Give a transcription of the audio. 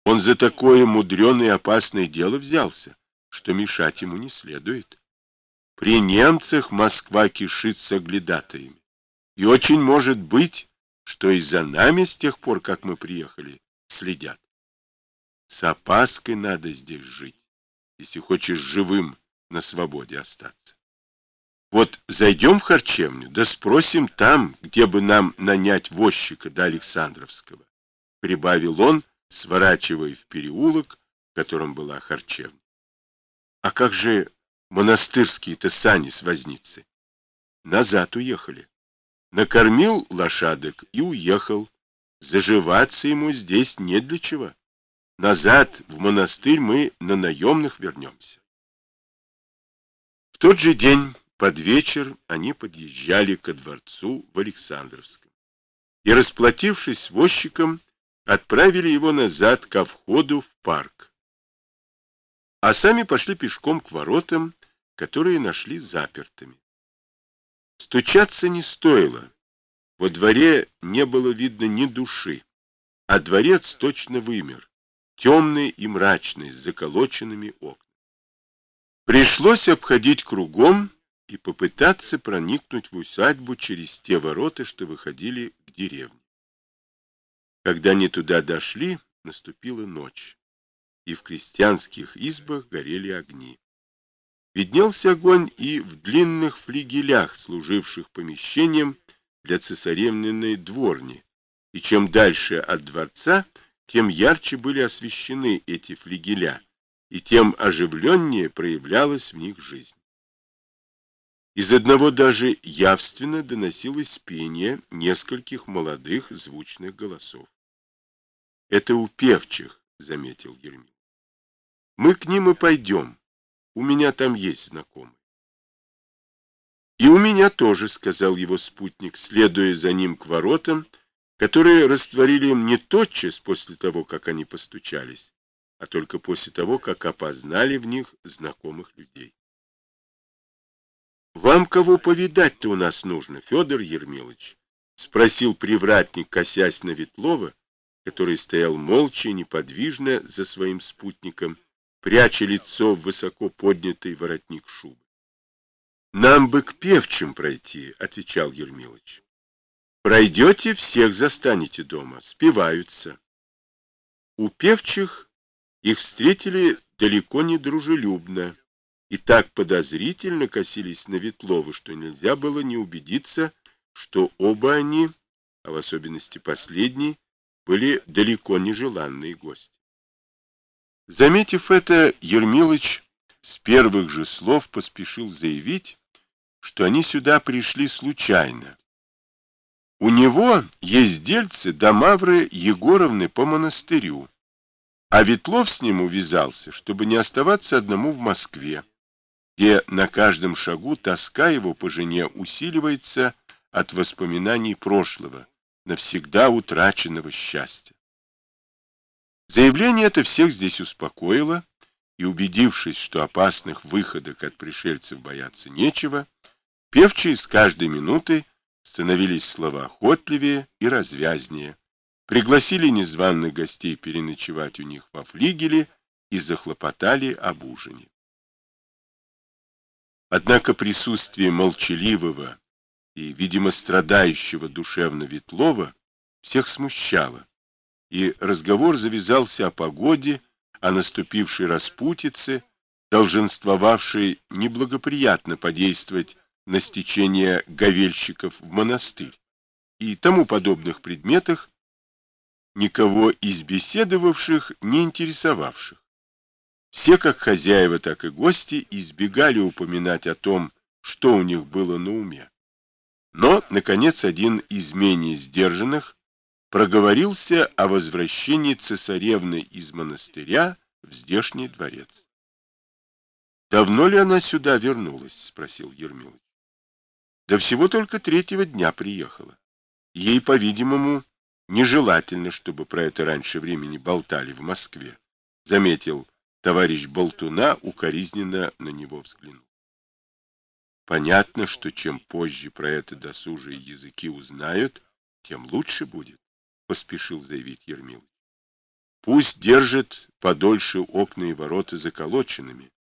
Он за такое мудреное и опасное дело взялся, что мешать ему не следует. При немцах Москва кишит соглядатаями. И очень может быть, что и за нами с тех пор, как мы приехали, следят. С опаской надо здесь жить, если хочешь живым на свободе остаться. Вот зайдем в харчевню, да спросим там, где бы нам нанять возчика до Александровского, — прибавил он, сворачивая в переулок, в котором была харчевня. — А как же монастырские-то сани с возницей? Назад уехали. Накормил лошадок и уехал. Заживаться ему здесь не для чего. Назад в монастырь мы на наемных вернемся. В тот же день под вечер они подъезжали ко дворцу в Александровском и, расплатившись с возчиком, отправили его назад ко входу в парк, а сами пошли пешком к воротам, которые нашли запертыми. Стучаться не стоило. Во дворе не было видно ни души, а дворец точно вымер, темный и мрачный, с заколоченными окнами. Пришлось обходить кругом и попытаться проникнуть в усадьбу через те ворота, что выходили к деревне. Когда они туда дошли, наступила ночь, и в крестьянских избах горели огни. Виднелся огонь и в длинных флигелях, служивших помещением для цесаревниной дворни, и чем дальше от дворца, тем ярче были освещены эти флигеля, и тем оживленнее проявлялась в них жизнь. Из одного даже явственно доносилось пение нескольких молодых звучных голосов. — Это у певчих, — заметил Ермил. — Мы к ним и пойдем. У меня там есть знакомый. — И у меня тоже, — сказал его спутник, следуя за ним к воротам, которые растворили им не тотчас после того, как они постучались, а только после того, как опознали в них знакомых людей. — Вам кого повидать-то у нас нужно, Федор Ермилович? — спросил привратник, косясь на Ветлова, который стоял молча и неподвижно за своим спутником, пряча лицо в высоко поднятый воротник шубы. — Нам бы к певчим пройти, — отвечал Ермилыч. — Пройдете, всех застанете дома, спеваются. У певчих их встретили далеко не дружелюбно и так подозрительно косились на Ветлова, что нельзя было не убедиться, что оба они, а в особенности последний, были далеко не желанные гости. Заметив это, Ермилыч с первых же слов поспешил заявить, что они сюда пришли случайно. У него есть дельце до Мавры Егоровны по монастырю, а Ветлов с ним увязался, чтобы не оставаться одному в Москве, где на каждом шагу тоска его по жене усиливается от воспоминаний прошлого, навсегда утраченного счастья. Заявление это всех здесь успокоило, и, убедившись, что опасных выходок от пришельцев бояться нечего, певчие с каждой минутой становились словоохотливее и развязнее, пригласили незваных гостей переночевать у них во флигеле и захлопотали об ужине. Однако присутствие молчаливого и, видимо, страдающего душевно Ветлова всех смущало, и разговор завязался о погоде, о наступившей распутице, долженствовавшей неблагоприятно подействовать на стечение говельщиков в монастырь, и тому подобных предметах, никого из беседовавших не интересовавших. Все, как хозяева, так и гости, избегали упоминать о том, что у них было на уме. Но, наконец, один из менее сдержанных проговорился о возвращении цесаревны из монастыря в здешний дворец. — Давно ли она сюда вернулась? — спросил Ермилыч. — Да всего только 3-го дня приехала. Ей, по-видимому, нежелательно, чтобы про это раньше времени болтали в Москве, — заметил товарищ Болтуна, укоризненно на него взглянув. — Понятно, что чем позже про это досужие языки узнают, тем лучше будет, — поспешил заявить Ермилыч. Пусть держит подольше окна и ворота заколоченными.